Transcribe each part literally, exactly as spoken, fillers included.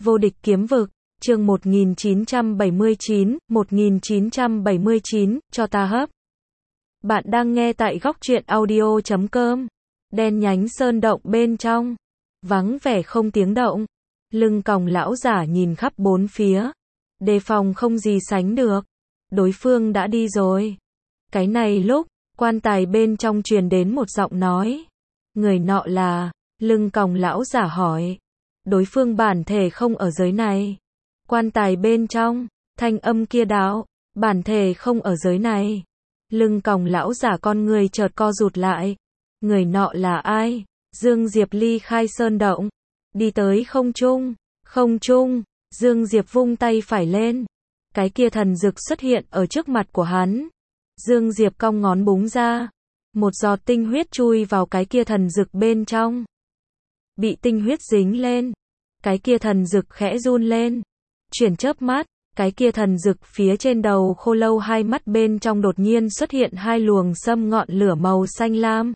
Vô địch kiếm vực, chương một nghìn chín trăm bảy mươi chín, một nghìn chín trăm bảy mươi chín, cho ta hấp. Bạn đang nghe tại góc truyện audio chấm com. Đen nhánh sơn động bên trong, vắng vẻ không tiếng động. Lưng còng lão giả nhìn khắp bốn phía, đề phòng không gì sánh được. Đối phương đã đi rồi. Cái này lúc, quan tài bên trong truyền đến một giọng nói. Người nọ là, lưng còng lão giả hỏi. Đối phương bản thể không ở giới này. Quan tài bên trong, thanh âm kia đạo, bản thể không ở giới này. Lưng còng lão giả con người chợt co rụt lại. Người nọ là ai? Dương Diệp ly khai sơn động, đi tới không trung, không trung, Dương Diệp vung tay phải lên. Cái kia thần dực xuất hiện ở trước mặt của hắn. Dương Diệp cong ngón búng ra, một giọt tinh huyết chui vào cái kia thần dực bên trong. Bị tinh huyết dính lên, cái kia thần dực khẽ run lên. Chuyển chớp mắt, cái kia thần dực phía trên đầu khô lâu hai mắt bên trong đột nhiên xuất hiện hai luồng sâm ngọn lửa màu xanh lam.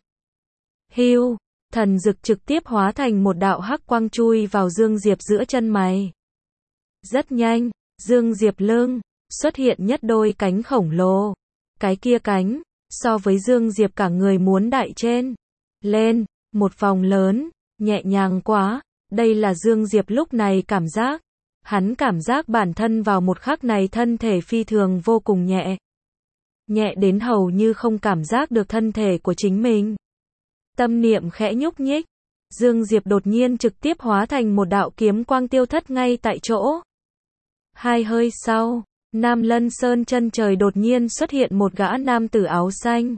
Hiu, thần dực trực tiếp hóa thành một đạo hắc quang chui vào Dương Diệp giữa chân mày. Rất nhanh, Dương Diệp lưng xuất hiện nhất đôi cánh khổng lồ. Cái kia cánh, so với Dương Diệp cả người muốn đại trên lên, một vòng lớn, nhẹ nhàng quá. Đây là Dương Diệp lúc này cảm giác. Hắn cảm giác bản thân vào một khắc này thân thể phi thường vô cùng nhẹ. Nhẹ đến hầu như không cảm giác được thân thể của chính mình. Tâm niệm khẽ nhúc nhích, Dương Diệp đột nhiên trực tiếp hóa thành một đạo kiếm quang tiêu thất ngay tại chỗ. Hai hơi sau, Nam Lân Sơn chân trời đột nhiên xuất hiện một gã nam tử áo xanh.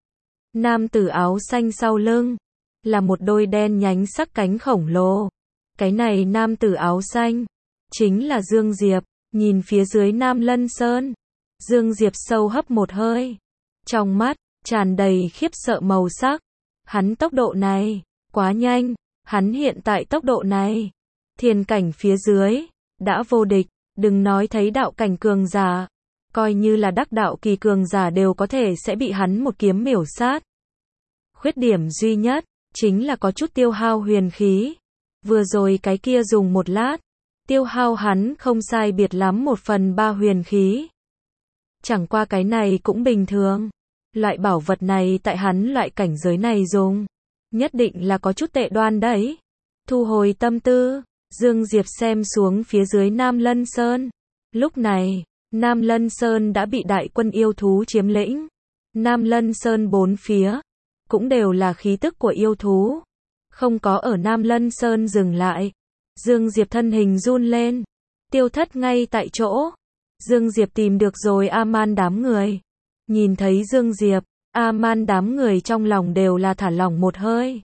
Nam tử áo xanh sau lưng, là một đôi đen nhánh sắc cánh khổng lồ. Cái này nam tử áo xanh, chính là Dương Diệp. Nhìn phía dưới Nam Lân Sơn, Dương Diệp sâu hấp một hơi. Trong mắt, tràn đầy khiếp sợ màu sắc. Hắn tốc độ này, quá nhanh. Hắn hiện tại tốc độ này, thiên cảnh phía dưới, đã vô địch. Đừng nói thấy đạo cảnh cường giả, coi như là đắc đạo kỳ cường giả đều có thể sẽ bị hắn một kiếm miểu sát. Khuyết điểm duy nhất, chính là có chút tiêu hao huyền khí. Vừa rồi cái kia dùng một lát, tiêu hao hắn không sai biệt lắm một phần ba huyền khí. Chẳng qua cái này cũng bình thường. Loại bảo vật này tại hắn loại cảnh giới này dùng, nhất định là có chút tệ đoan đấy. Thu hồi tâm tư, Dương Diệp xem xuống phía dưới Nam Lân Sơn. Lúc này, Nam Lân Sơn đã bị đại quân yêu thú chiếm lĩnh. Nam Lân Sơn bốn phía, cũng đều là khí tức của yêu thú. Không có ở Nam Lân Sơn dừng lại. Dương Diệp thân hình run lên, tiêu thất ngay tại chỗ. Dương Diệp tìm được rồi A-man đám người. Nhìn thấy Dương Diệp, A-man đám người trong lòng đều là thả lỏng một hơi.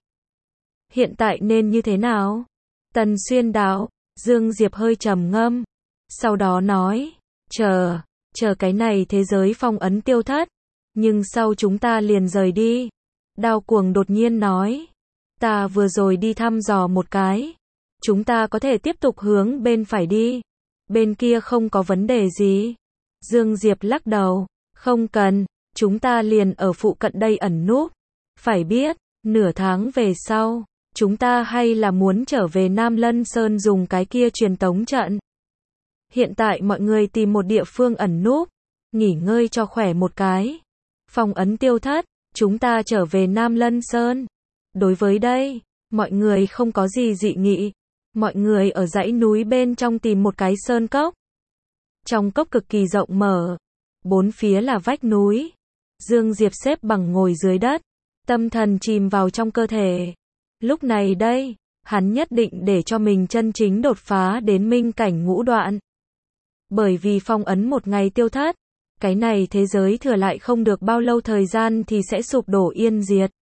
Hiện tại nên như thế nào? Tần Xuyên đạo, Dương Diệp hơi trầm ngâm. Sau đó nói, chờ, chờ cái này thế giới phong ấn tiêu thất. Nhưng sau chúng ta liền rời đi. Đao Cuồng đột nhiên nói, ta vừa rồi đi thăm dò một cái. Chúng ta có thể tiếp tục hướng bên phải đi. Bên kia không có vấn đề gì. Dương Diệp lắc đầu, không cần, chúng ta liền ở phụ cận đây ẩn núp. Phải biết, nửa tháng về sau, chúng ta hay là muốn trở về Nam Lân Sơn dùng cái kia truyền tống trận. Hiện tại mọi người tìm một địa phương ẩn núp, nghỉ ngơi cho khỏe một cái. Phong ấn tiêu thất, chúng ta trở về Nam Lân Sơn. Đối với đây, mọi người không có gì dị nghị. Mọi người ở dãy núi bên trong tìm một cái sơn cốc. Trong cốc cực kỳ rộng mở, bốn phía là vách núi. Dương Diệp xếp bằng ngồi dưới đất, tâm thần chìm vào trong cơ thể. Lúc này đây, hắn nhất định để cho mình chân chính đột phá đến minh cảnh ngũ đoạn. Bởi vì phong ấn một ngày tiêu thất, cái này thế giới thừa lại không được bao lâu thời gian thì sẽ sụp đổ yên diệt.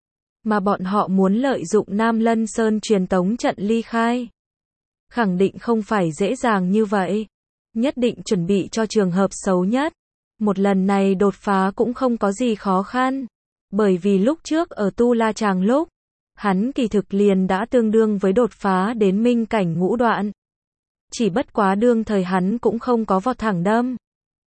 Mà bọn họ muốn lợi dụng Nam Lân Sơn truyền tống trận ly khai. Khẳng định không phải dễ dàng như vậy. Nhất định chuẩn bị cho trường hợp xấu nhất. Một lần này đột phá cũng không có gì khó khăn. Bởi vì lúc trước ở Tu La Tràng lúc, hắn kỳ thực liền đã tương đương với đột phá đến minh cảnh ngũ đoạn. Chỉ bất quá đương thời hắn cũng không có vọt thẳng đâm.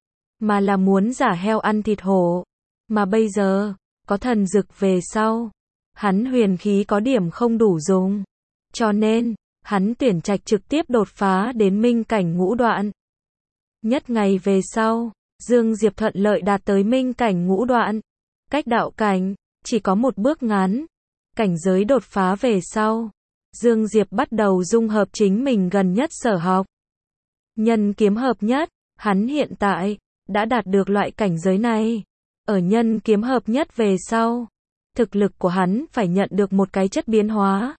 Mà là muốn giả heo ăn thịt hổ. Mà bây giờ, có thần dực về sau. Hắn huyền khí có điểm không đủ dùng. Cho nên, hắn tuyển trạch trực tiếp đột phá đến minh cảnh ngũ đoạn. Nhất ngày về sau, Dương Diệp thuận lợi đạt tới minh cảnh ngũ đoạn. Cách đạo cảnh, chỉ có một bước ngắn. Cảnh giới đột phá về sau, Dương Diệp bắt đầu dung hợp chính mình gần nhất sở học. Nhân kiếm hợp nhất, hắn hiện tại đã đạt được loại cảnh giới này. Ở nhân kiếm hợp nhất về sau, thực lực của hắn phải nhận được một cái chất biến hóa.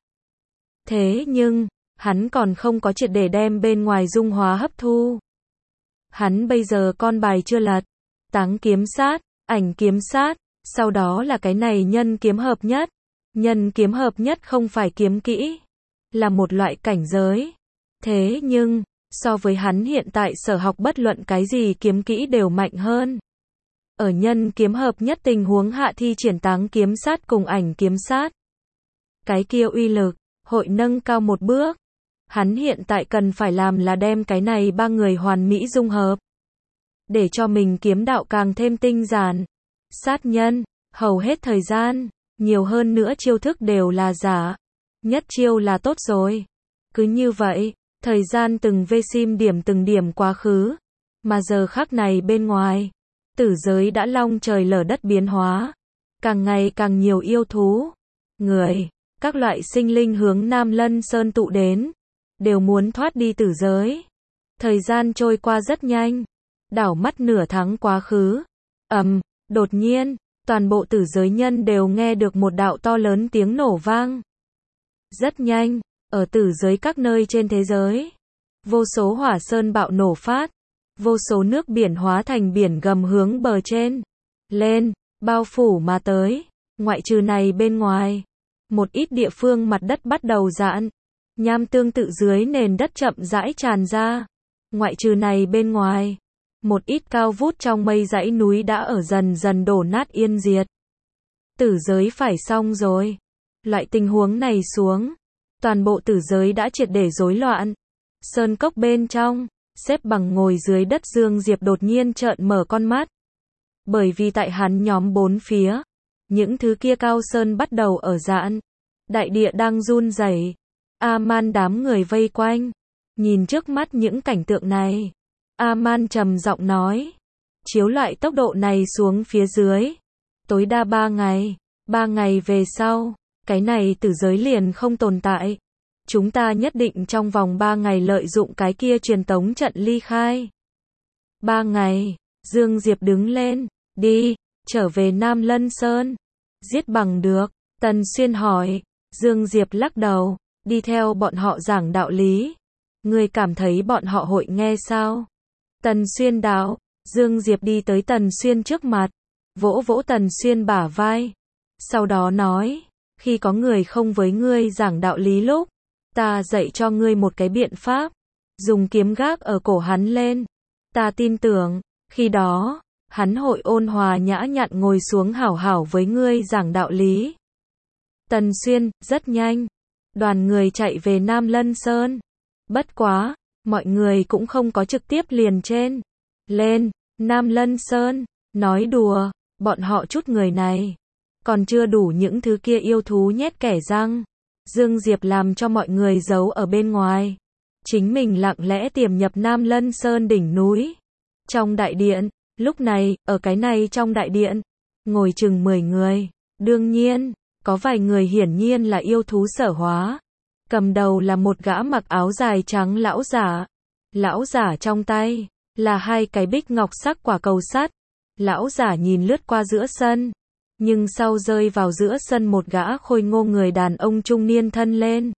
Thế nhưng, hắn còn không có triệt để đem bên ngoài dung hóa hấp thu. Hắn bây giờ con bài chưa lật, táng kiếm sát, ảnh kiếm sát, sau đó là cái này nhân kiếm hợp nhất. Nhân kiếm hợp nhất không phải kiếm kỹ, là một loại cảnh giới. Thế nhưng, so với hắn hiện tại sở học bất luận cái gì kiếm kỹ đều mạnh hơn. Ở nhân kiếm hợp nhất tình huống hạ thi triển táng kiếm sát cùng ảnh kiếm sát, cái kia uy lực hội nâng cao một bước. Hắn hiện tại cần phải làm là đem cái này ba người hoàn mỹ dung hợp, để cho mình kiếm đạo càng thêm tinh giản. Sát nhân, hầu hết thời gian, nhiều hơn nữa chiêu thức đều là giả. Nhất chiêu là tốt rồi. Cứ như vậy, thời gian từng vê sim điểm từng điểm quá khứ. Mà giờ khắc này bên ngoài, tử giới đã long trời lở đất biến hóa. Càng ngày càng nhiều yêu thú, người, các loại sinh linh hướng Nam Lân Sơn tụ đến, đều muốn thoát đi tử giới. Thời gian trôi qua rất nhanh, đảo mắt nửa tháng quá khứ. Ầm, đột nhiên, toàn bộ tử giới nhân đều nghe được một đạo to lớn tiếng nổ vang. Rất nhanh, ở tử giới các nơi trên thế giới, vô số hỏa sơn bạo nổ phát, vô số nước biển hóa thành biển gầm hướng bờ trên lên, bao phủ mà tới. Ngoại trừ này bên ngoài, một ít địa phương mặt đất bắt đầu giãn, nham tương tự dưới nền đất chậm rãi tràn ra. Ngoại trừ này bên ngoài, một ít cao vút trong mây dãy núi đã ở dần dần đổ nát yên diệt. Tử giới phải xong rồi. Loại tình huống này xuống, toàn bộ tử giới đã triệt để rối loạn. Sơn cốc bên trong, xếp bằng ngồi dưới đất Dương Diệp đột nhiên trợn mở con mắt. Bởi vì tại hắn nhóm bốn phía, những thứ kia cao sơn bắt đầu ở giãn, đại địa đang run rẩy. A-man đám người vây quanh, nhìn trước mắt những cảnh tượng này, A-man trầm giọng nói, chiếu loại tốc độ này xuống phía dưới, tối đa ba ngày, ba ngày về sau, cái này tử giới liền không tồn tại. Chúng ta nhất định trong vòng ba ngày lợi dụng cái kia truyền tống trận ly khai. Ba ngày, Dương Diệp đứng lên, đi, trở về Nam Lân Sơn. Giết bằng được, Tần Xuyên hỏi. Dương Diệp lắc đầu, đi theo bọn họ giảng đạo lý. Ngươi cảm thấy bọn họ hội nghe sao? Tần Xuyên đạo. Dương Diệp đi tới Tần Xuyên trước mặt, vỗ vỗ Tần Xuyên bả vai. Sau đó nói, khi có người không với ngươi giảng đạo lý lúc, ta dạy cho ngươi một cái biện pháp, dùng kiếm gác ở cổ hắn lên. Ta tin tưởng, khi đó, hắn hội ôn hòa nhã nhặn ngồi xuống hảo hảo với ngươi giảng đạo lý. Tần Xuyên, rất nhanh, đoàn người chạy về Nam Lân Sơn. Bất quá, mọi người cũng không có trực tiếp liền trên lên Nam Lân Sơn. Nói đùa, bọn họ chút người này còn chưa đủ những thứ kia yêu thú nhét kẻ răng. Dương Diệp làm cho mọi người giấu ở bên ngoài, chính mình lặng lẽ tiềm nhập Nam Lân Sơn đỉnh núi. Trong đại điện, lúc này, ở cái này trong đại điện, ngồi chừng mười người. Đương nhiên, có vài người hiển nhiên là yêu thú sở hóa. Cầm đầu là một gã mặc áo dài trắng lão giả. Lão giả trong tay là hai cái bích ngọc sắc quả cầu sắt. Lão giả nhìn lướt qua giữa sân, nhưng sau rơi vào giữa sân một gã khôi ngô người đàn ông trung niên thân lên.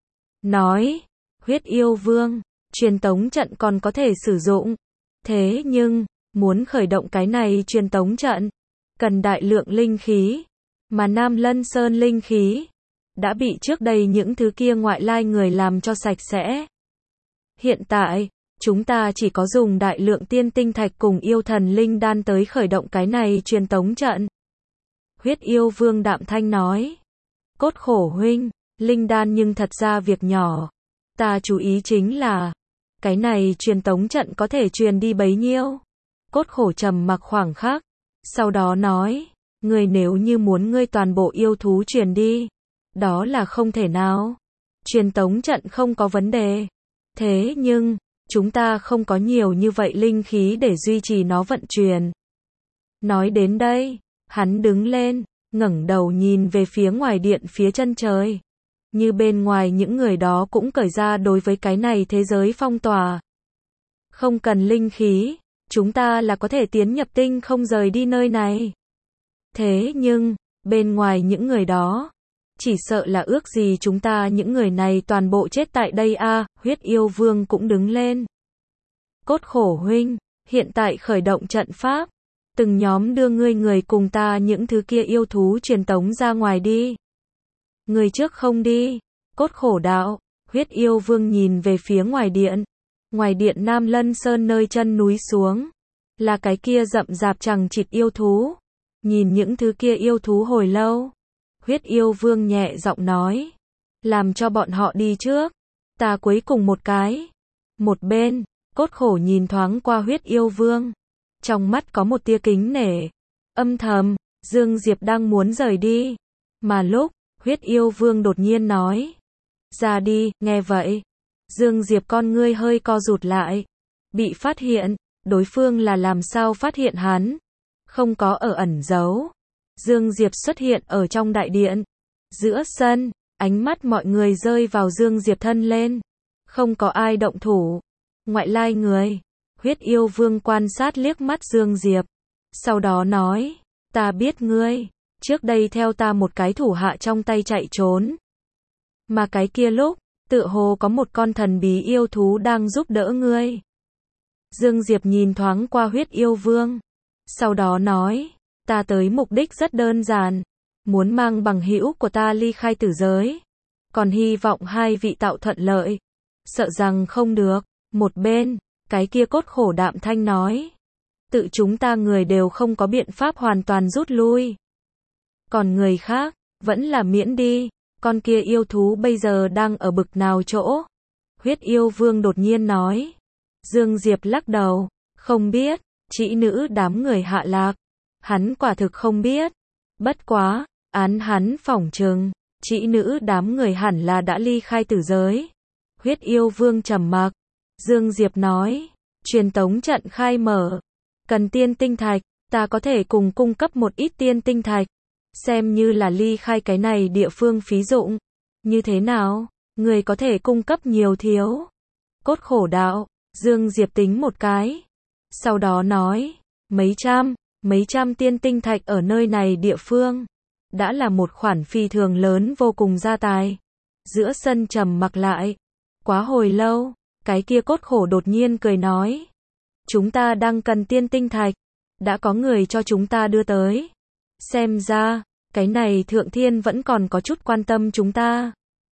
Nói, huyết yêu vương, truyền tống trận còn có thể sử dụng. Thế nhưng, muốn khởi động cái này truyền tống trận, cần đại lượng linh khí. Mà Nam Lân Sơn linh khí đã bị trước đây những thứ kia ngoại lai người làm cho sạch sẽ. Hiện tại, chúng ta chỉ có dùng đại lượng tiên tinh thạch cùng yêu thần linh đan tới khởi động cái này truyền tống trận. Huyết yêu vương đạm thanh nói. Cốt khổ huynh, linh đan nhưng thật ra việc nhỏ. Ta chú ý chính là, cái này truyền tống trận có thể truyền đi bấy nhiêu. Cốt khổ trầm mặc khoảng khắc, sau đó nói, ngươi nếu như muốn ngươi toàn bộ yêu thú truyền đi, đó là không thể nào. truyền tống trận không có vấn đề. Thế nhưng, chúng ta không có nhiều như vậy linh khí để duy trì nó vận chuyển. Nói đến đây, hắn đứng lên, ngẩng đầu nhìn về phía ngoài điện phía chân trời. Như bên ngoài những người đó cũng cởi ra đối với cái này thế giới phong tỏa. Không cần linh khí, chúng ta là có thể tiến nhập tinh không rời đi nơi này. Thế nhưng, bên ngoài những người đó, chỉ sợ là ước gì chúng ta những người này toàn bộ chết tại đây a. À, huyết yêu vương cũng đứng lên. Cốt khổ huynh, hiện tại khởi động trận pháp. Từng nhóm đưa ngươi người cùng ta những thứ kia yêu thú truyền tống ra ngoài đi. Người trước không đi. Cốt khổ đạo, huyết yêu vương nhìn về phía ngoài điện. Ngoài điện Nam Lân Sơn nơi chân núi xuống. Là cái kia rậm rạp chằng chịt yêu thú. Nhìn những thứ kia yêu thú hồi lâu. Huyết yêu vương nhẹ giọng nói. Làm cho bọn họ đi trước. Ta cuối cùng một cái. Một bên, cốt khổ nhìn thoáng qua huyết yêu vương. Trong mắt có một tia kính nể. Âm thầm, Dương Diệp đang muốn rời đi. Mà lúc, huyết yêu vương đột nhiên nói. Ra đi, nghe vậy. Dương Diệp con ngươi hơi co rụt lại. Bị phát hiện, đối phương là làm sao phát hiện hắn. Không có ở ẩn giấu. Dương Diệp xuất hiện ở trong đại điện. Giữa sân, ánh mắt mọi người rơi vào Dương Diệp thân lên. Không có ai động thủ. Ngoại lai người. Huyết yêu vương quan sát liếc mắt Dương Diệp. Sau đó nói. Ta biết ngươi. Trước đây theo ta một cái thủ hạ trong tay chạy trốn. Mà cái kia lúc, tựa hồ có một con thần bí yêu thú đang giúp đỡ ngươi. Dương Diệp nhìn thoáng qua huyết yêu vương. Sau đó nói. Ta tới mục đích rất đơn giản. Muốn mang bằng hữu của ta ly khai tử giới. Còn hy vọng hai vị tạo thuận lợi. Sợ rằng không được. Một bên, cái kia cốt khổ đạm thanh nói. Tự chúng ta người đều không có biện pháp hoàn toàn rút lui. Còn người khác, vẫn là miễn đi. Con kia yêu thú bây giờ đang ở bực nào chỗ? Huyết yêu vương đột nhiên nói. Dương Diệp lắc đầu. Không biết, chỉ nữ đám người hạ lạc. Hắn quả thực không biết. Bất quá, án hắn phỏng chừng, chỉ nữ đám người hẳn là đã ly khai tử giới. Huyết yêu vương trầm mặc. Dương Diệp nói. Truyền tống trận khai mở. Cần tiên tinh thạch. Ta có thể cùng cung cấp một ít tiên tinh thạch. Xem như là ly khai cái này địa phương phí dụng. Như thế nào? Người có thể cung cấp nhiều thiếu. Cốt khổ đạo. Dương Diệp tính một cái. Sau đó nói. Mấy trăm, mấy trăm tiên tinh thạch ở nơi này địa phương. Đã là một khoản phi thường lớn vô cùng gia tài. Giữa sân trầm mặc lại. Quá hồi lâu, cái kia cốt khổ đột nhiên cười nói. Chúng ta đang cần tiên tinh thạch. Đã có người cho chúng ta đưa tới. Xem ra, cái này thượng thiên vẫn còn có chút quan tâm chúng ta.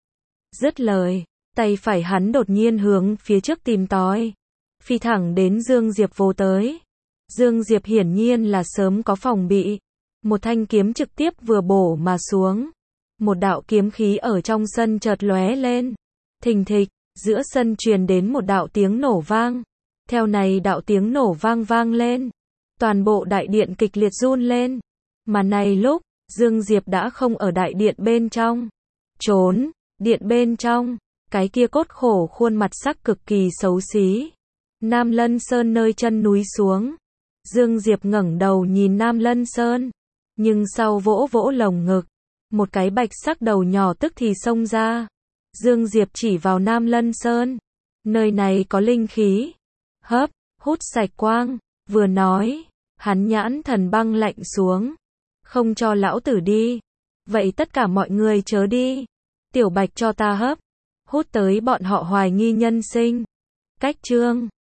Dứt lời, tay phải hắn đột nhiên hướng phía trước tìm tòi. Phi thẳng đến Dương Diệp vô tới. Dương Diệp hiển nhiên là sớm có phòng bị. Một thanh kiếm trực tiếp vừa bổ mà xuống. Một đạo kiếm khí ở trong sân chợt lóe lên. Thình thịch, giữa sân truyền đến một đạo tiếng nổ vang. Theo này đạo tiếng nổ vang vang lên. Toàn bộ đại điện kịch liệt run lên. Mà này lúc, Dương Diệp đã không ở đại điện bên trong. Trốn, điện bên trong, cái kia cốt khổ khuôn mặt sắc cực kỳ xấu xí. Nam Lân Sơn nơi chân núi xuống. Dương Diệp ngẩng đầu nhìn Nam Lân Sơn. Nhưng sau vỗ vỗ lồng ngực. Một cái bạch sắc đầu nhỏ tức thì xông ra. Dương Diệp chỉ vào Nam Lân Sơn. Nơi này có linh khí. Hấp, hút sạch quang. Vừa nói, hắn nhãn thần băng lạnh xuống. Không cho lão tử đi. Vậy tất cả mọi người chớ đi. Tiểu Bạch cho ta hấp. Hút tới bọn họ hoài nghi nhân sinh. Cách chương